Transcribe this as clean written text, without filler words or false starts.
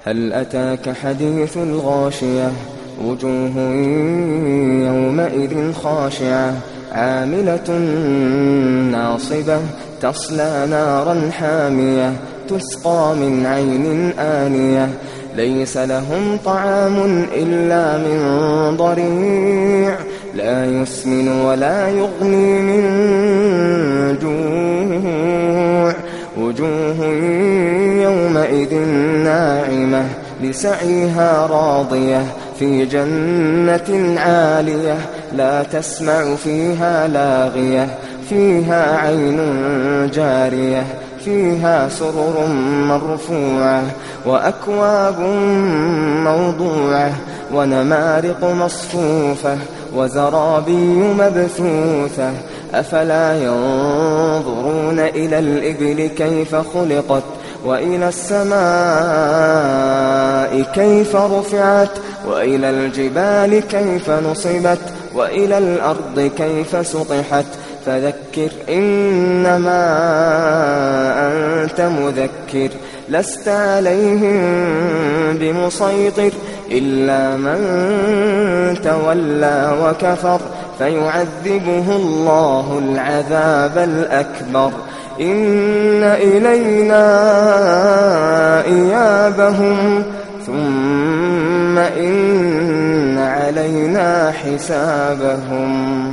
هل أتاك حديث الغاشية وجوه يومئذ خاشعة عاملة ناصبة تصلى نارا حامية تسقى من عين آنية ليس لهم طعام إلا من ضريع لا يسمن ولا يغني من جوع وجوه يومئذ ناعمة لسعيها راضية في جنة عالية لا تسمع فيها لاغية فيها عين جارية فيها سرر مرفوعة وأكواب موضوعة ونمارق مصفوفة وزرابي مبثوثة أفلا ينظرون إلى الإبل كيف خلقت وإلى السماء كيف رفعت وإلى الجبال كيف نصبت وإلى الأرض كيف سطحت فذكر إنما أنت مذكر لست عليهم بمسيطر إلا من تولى وكفر فيعذبه الله العذاب الأكبر إن إلينا إيابهم ثم إن علينا حسابهم.